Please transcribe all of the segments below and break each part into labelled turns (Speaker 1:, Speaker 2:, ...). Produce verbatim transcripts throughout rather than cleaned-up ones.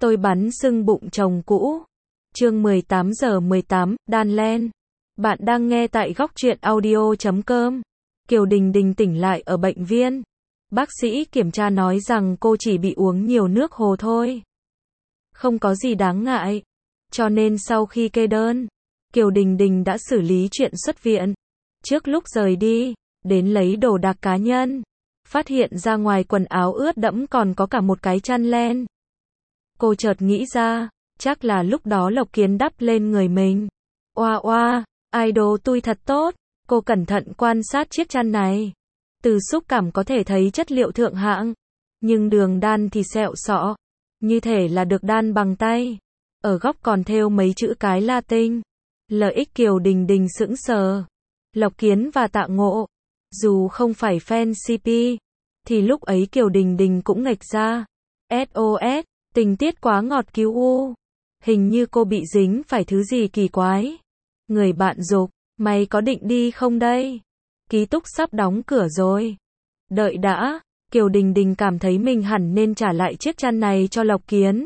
Speaker 1: Tôi bắn sưng bụng chồng cũ. Chương mười tám giờ mười tám, Đan Len. Bạn đang nghe tại góc truyện audio chấm com. Kiều Đình Đình tỉnh lại ở bệnh viện. Bác sĩ kiểm tra nói rằng cô chỉ bị uống nhiều nước hồ thôi. Không có gì đáng ngại. Cho nên sau khi kê đơn, Kiều Đình Đình đã xử lý chuyện xuất viện. Trước lúc rời đi, đến lấy đồ đạc cá nhân, phát hiện ra ngoài quần áo ướt đẫm còn có cả một cái chăn len. Cô chợt nghĩ ra, chắc là lúc đó Lộc Kiến đắp lên người mình. Oa oa, idol tôi thật tốt. Cô cẩn thận quan sát chiếc chăn này. Từ xúc cảm có thể thấy chất liệu thượng hạng, nhưng đường đan thì sẹo sọ, như thể là được đan bằng tay. Ở góc còn thêu mấy chữ cái Latin. Lợi ích. Kiều Đình Đình sững sờ. Lộc Kiến và Tạ Ngộ, dù không phải fan xê pê, thì lúc ấy Kiều Đình Đình cũng nghịch ra. ét ô ét, tình tiết quá ngọt cứu u. Hình như cô bị dính phải thứ gì kỳ quái. Người bạn giục, mày có định đi không đây? Ký túc sắp đóng cửa rồi. Đợi đã, Kiều Đình Đình cảm thấy mình hẳn nên trả lại chiếc chăn này cho Lộc Kiến.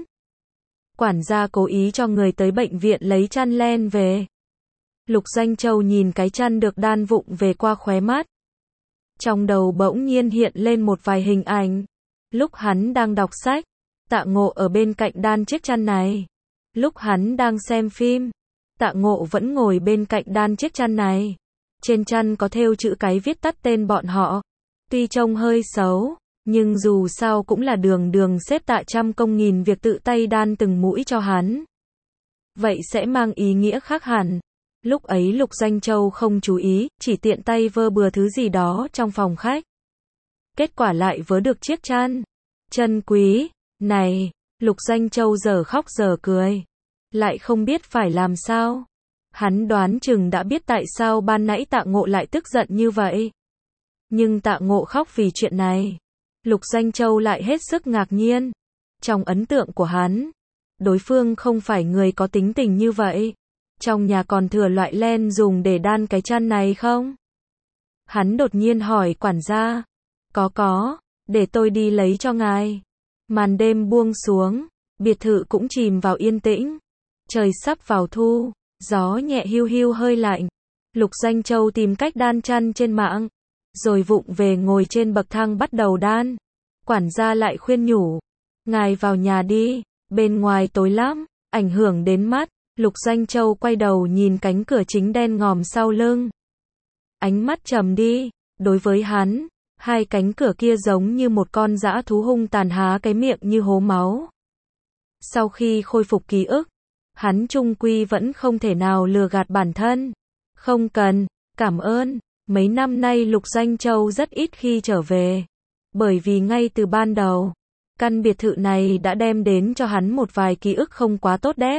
Speaker 1: Quản gia cố ý cho người tới bệnh viện lấy chăn len về. Lục Doanh Châu nhìn cái chăn được đan vụng về qua khóe mắt. Trong đầu bỗng nhiên hiện lên một vài hình ảnh. Lúc hắn đang đọc sách, Tạ Ngộ ở bên cạnh đan chiếc chăn này. Lúc hắn đang xem phim, Tạ Ngộ vẫn ngồi bên cạnh đan chiếc chăn này. Trên chăn có thêu chữ cái viết tắt tên bọn họ. Tuy trông hơi xấu, nhưng dù sao cũng là đường đường xếp Tạ trăm công nghìn việc tự tay đan từng mũi cho hắn. Vậy sẽ mang ý nghĩa khác hẳn. Lúc ấy Lục Doanh Châu không chú ý, chỉ tiện tay vơ bừa thứ gì đó trong phòng khách. Kết quả lại vớ được chiếc chăn. Chân quý, này, Lục Doanh Châu giờ khóc giờ cười. Lại không biết phải làm sao. Hắn đoán chừng đã biết tại sao ban nãy Tạ Ngộ lại tức giận như vậy. Nhưng Tạ Ngộ khóc vì chuyện này. Lục Doanh Châu lại hết sức ngạc nhiên. Trong ấn tượng của hắn, đối phương không phải người có tính tình như vậy. Trong nhà còn thừa loại len dùng để đan cái chăn này không? Hắn đột nhiên hỏi quản gia. Có có, để tôi đi lấy cho ngài. Màn đêm buông xuống, biệt thự cũng chìm vào yên tĩnh. Trời sắp vào thu, gió nhẹ hiu hiu hơi lạnh. Lục Doanh Châu tìm cách đan chăn trên mạng, rồi vụng về ngồi trên bậc thang bắt đầu đan. Quản gia lại khuyên nhủ. Ngài vào nhà đi, bên ngoài tối lắm, ảnh hưởng đến mắt. Lục Doanh Châu quay đầu nhìn cánh cửa chính đen ngòm sau lưng. Ánh mắt trầm đi, đối với hắn, hai cánh cửa kia giống như một con dã thú hung tàn há cái miệng như hố máu. Sau khi khôi phục ký ức, hắn chung quy vẫn không thể nào lừa gạt bản thân. Không cần, cảm ơn, mấy năm nay Lục Doanh Châu rất ít khi trở về. Bởi vì ngay từ ban đầu, căn biệt thự này đã đem đến cho hắn một vài ký ức không quá tốt đẹp.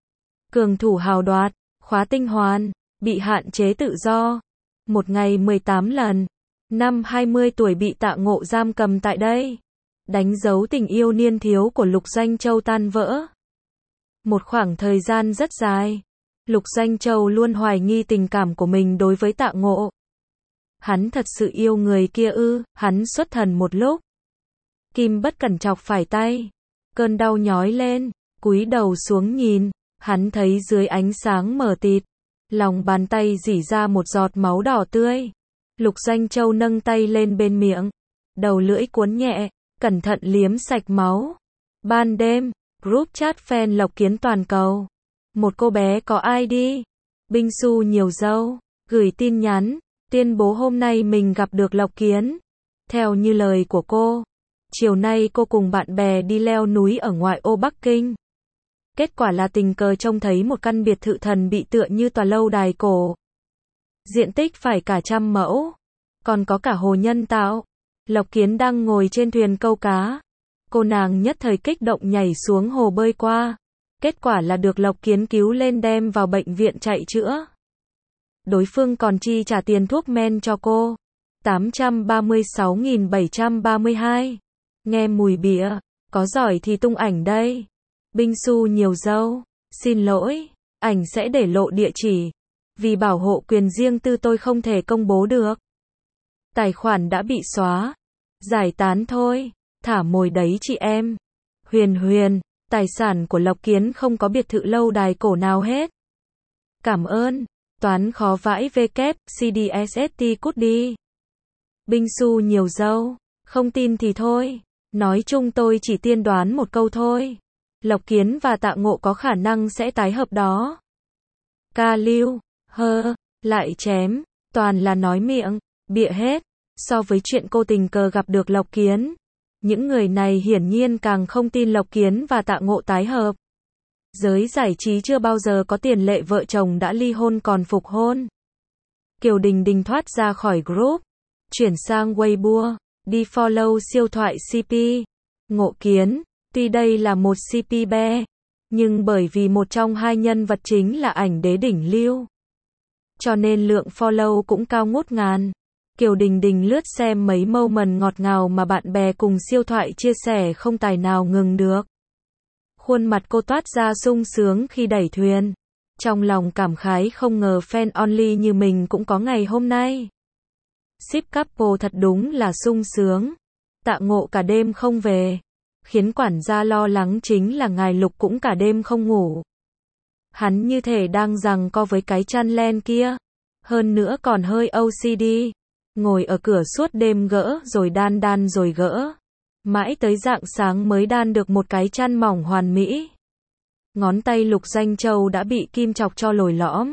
Speaker 1: Cường thủ hào đoạt, khóa tinh hoàn, bị hạn chế tự do. Một ngày mười tám lần. Năm hai mươi tuổi bị Tạ Ngộ giam cầm tại đây. Đánh dấu tình yêu niên thiếu của Lục Doanh Châu tan vỡ. Một khoảng thời gian rất dài, Lục Doanh Châu luôn hoài nghi tình cảm của mình đối với Tạ Ngộ. Hắn thật sự yêu người kia ư? Hắn xuất thần một lúc. Kim bất cẩn chọc phải tay. Cơn đau nhói lên, cúi đầu xuống nhìn. Hắn thấy dưới ánh sáng mờ tịt, lòng bàn tay rỉ ra một giọt máu đỏ tươi. Lục Doanh Châu nâng tay lên bên miệng, đầu lưỡi cuốn nhẹ, cẩn thận liếm sạch máu. Ban đêm, group chat fan Lộc Kiến toàn cầu. Một cô bé có i đê, Binh Su nhiều dâu, gửi tin nhắn, tuyên bố hôm nay mình gặp được Lộc Kiến. Theo như lời của cô, chiều nay cô cùng bạn bè đi leo núi ở ngoại ô Bắc Kinh. Kết quả là tình cờ trông thấy một căn biệt thự thần bị tựa như tòa lâu đài cổ. Diện tích phải cả trăm mẫu. Còn có cả hồ nhân tạo. Lộc Kiến đang ngồi trên thuyền câu cá. Cô nàng nhất thời kích động nhảy xuống hồ bơi qua. Kết quả là được Lộc Kiến cứu lên đem vào bệnh viện chạy chữa. Đối phương còn chi trả tiền thuốc men cho cô. tám trăm ba mươi sáu nghìn bảy trăm ba mươi hai. Nghe mùi bịa. Có giỏi thì tung ảnh đây. Binh Su nhiều dâu, xin lỗi, ảnh sẽ để lộ địa chỉ. Vì bảo hộ quyền riêng tư tôi không thể công bố được. Tài khoản đã bị xóa. Giải tán thôi, thả mồi đấy chị em. Huyền Huyền, Tài sản của Lộc Kiến không có biệt thự lâu đài cổ nào hết. Cảm ơn. Toán khó vãi v kép, xê đê ét ét tê cút đi. Binh Su nhiều dâu. Không tin thì thôi. Nói chung tôi chỉ tiên đoán một câu thôi. Lộc Kiến và Tạ Ngộ có khả năng sẽ tái hợp đó. Ca Lưu, hơ, lại chém. Toàn là nói miệng, bịa hết. So với chuyện cô tình cờ gặp được Lộc Kiến, những người này hiển nhiên càng không tin Lộc Kiến và Tạ Ngộ tái hợp. Giới giải trí chưa bao giờ có tiền lệ vợ chồng đã ly hôn còn phục hôn. Kiều Đình Đình thoát ra khỏi group, chuyển sang Weibo, đi follow siêu thoại xê pê. Ngộ Kiến, tuy đây là một xê pê be, nhưng bởi vì một trong hai nhân vật chính là ảnh đế đỉnh lưu, cho nên lượng follow cũng cao ngút ngàn. Kiều Đình Đình lướt xem mấy moment ngọt ngào mà bạn bè cùng siêu thoại chia sẻ không tài nào ngừng được. Khuôn mặt cô toát ra sung sướng khi đẩy thuyền. Trong lòng cảm khái không ngờ fan only như mình cũng có ngày hôm nay. Ship couple thật đúng là sung sướng. Tạ Ngộ cả đêm không về. Khiến quản gia lo lắng chính là ngài Lục cũng cả đêm không ngủ. Hắn như thể đang giằng co với cái chăn len kia. Hơn nữa còn hơi ô xê đê. Ngồi ở cửa suốt đêm gỡ rồi đan đan rồi gỡ. Mãi tới rạng sáng mới đan được một cái chăn mỏng hoàn mỹ. Ngón tay Lục Doanh Châu đã bị kim chọc cho lồi lõm.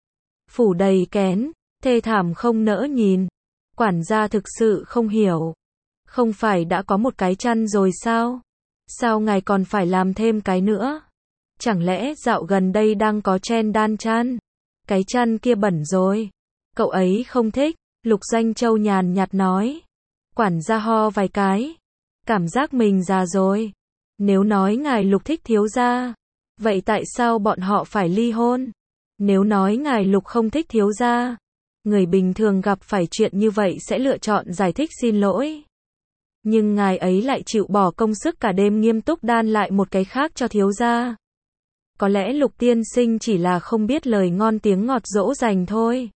Speaker 1: Phủ đầy kén, thê thảm không nỡ nhìn. Quản gia thực sự không hiểu. Không phải đã có một cái chăn rồi sao? Sao ngài còn phải làm thêm cái nữa? Chẳng lẽ dạo gần đây đang có trend đan chăn? Cái chăn kia bẩn rồi. Cậu ấy không thích. Lục Doanh Châu nhàn nhạt nói. Quản gia ho vài cái. Cảm giác mình già rồi. Nếu nói ngài Lục thích thiếu gia, vậy tại sao bọn họ phải ly hôn? Nếu nói ngài Lục không thích thiếu gia, người bình thường gặp phải chuyện như vậy sẽ lựa chọn giải thích xin lỗi. Nhưng ngài ấy lại chịu bỏ công sức cả đêm nghiêm túc đan lại một cái khác cho thiếu gia. Có lẽ Lục tiên sinh chỉ là không biết lời ngon tiếng ngọt dỗ dành thôi.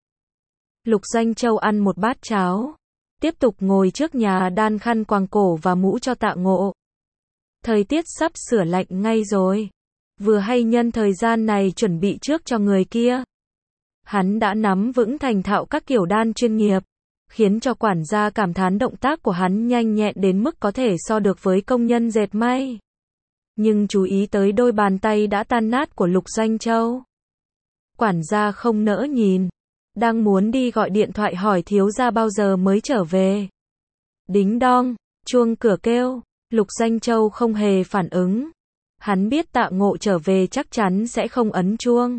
Speaker 1: Lục Doanh Châu ăn một bát cháo, tiếp tục ngồi trước nhà đan khăn quàng cổ và mũ cho Tạ Ngộ. Thời tiết sắp sửa lạnh ngay rồi. Vừa hay nhân thời gian này chuẩn bị trước cho người kia. Hắn đã nắm vững thành thạo các kiểu đan chuyên nghiệp, khiến cho quản gia cảm thán động tác của hắn nhanh nhẹn đến mức có thể so được với công nhân dệt may. Nhưng chú ý tới đôi bàn tay đã tan nát của Lục Doanh Châu. Quản gia không nỡ nhìn. Đang muốn đi gọi điện thoại hỏi thiếu gia bao giờ mới trở về. Đính đong, chuông cửa kêu, Lục Doanh Châu không hề phản ứng. Hắn biết Tạ Ngộ trở về chắc chắn sẽ không ấn chuông.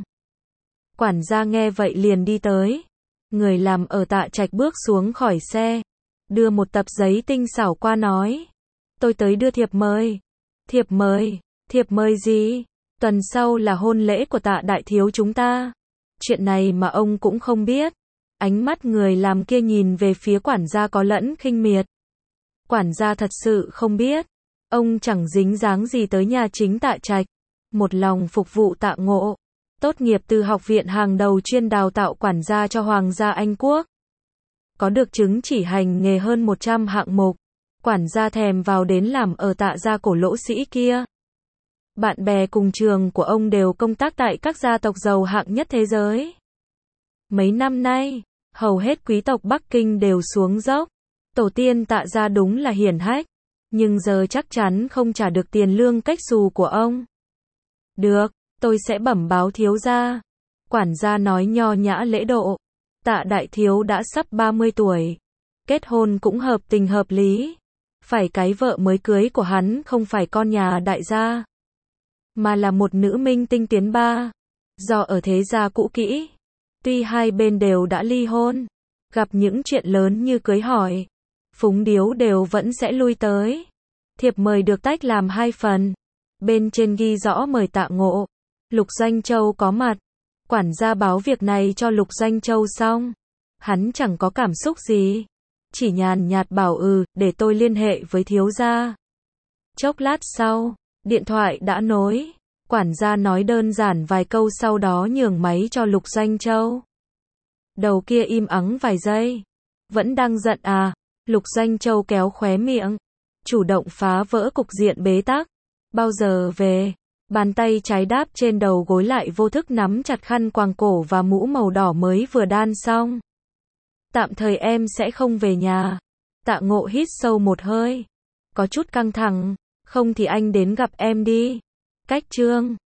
Speaker 1: Quản gia nghe vậy liền đi tới. Người làm ở Tạ Trạch bước xuống khỏi xe, đưa một tập giấy tinh xảo qua nói. Tôi tới đưa thiệp mời. Thiệp mời? Thiệp mời gì? Tuần sau là hôn lễ của Tạ đại thiếu chúng ta. Chuyện này mà ông cũng không biết. Ánh mắt người làm kia nhìn về phía quản gia có lẫn khinh miệt. Quản gia thật sự không biết. Ông chẳng dính dáng gì tới nhà chính Tạ Trạch. Một lòng phục vụ Tạ Ngộ. Tốt nghiệp từ học viện hàng đầu chuyên đào tạo quản gia cho Hoàng gia Anh Quốc. Có được chứng chỉ hành nghề hơn một trăm hạng mục. Quản gia thèm vào đến làm ở Tạ gia cổ lỗ sĩ kia. Bạn bè cùng trường của ông đều công tác tại các gia tộc giàu hạng nhất thế giới. Mấy năm nay, hầu hết quý tộc Bắc Kinh đều xuống dốc. Tổ tiên Tạ gia đúng là hiển hách, nhưng giờ chắc chắn không trả được tiền lương cách xù của ông. Được, tôi sẽ bẩm báo thiếu gia. Quản gia nói nho nhã lễ độ. Tạ đại thiếu đã sắp ba mươi tuổi. Kết hôn cũng hợp tình hợp lý. Phải cái vợ mới cưới của hắn không phải con nhà đại gia, mà là một nữ minh tinh tiến ba. Do ở thế gia cũ kỹ, tuy hai bên đều đã ly hôn, gặp những chuyện lớn như cưới hỏi, phúng điếu đều vẫn sẽ lui tới. Thiệp mời được tách làm hai phần. Bên trên ghi rõ mời Tạ Ngộ. Lục Doanh Châu có mặt. Quản gia báo việc này cho Lục Doanh Châu xong. Hắn chẳng có cảm xúc gì. Chỉ nhàn nhạt bảo ừ, để tôi liên hệ với thiếu gia. Chốc lát sau, điện thoại đã nối. Quản gia nói đơn giản vài câu sau đó nhường máy cho Lục Doanh Châu. Đầu kia im ắng vài giây. Vẫn đang giận à? Lục Doanh Châu kéo khóe miệng. Chủ động phá vỡ cục diện bế tắc. Bao giờ về? Bàn tay trái đáp trên đầu gối lại vô thức nắm chặt khăn quàng cổ và mũ màu đỏ mới vừa đan xong. Tạm thời em sẽ không về nhà. Tạ Ngộ hít sâu một hơi. Có chút căng thẳng. Không thì anh đến gặp em đi. Cách Trương.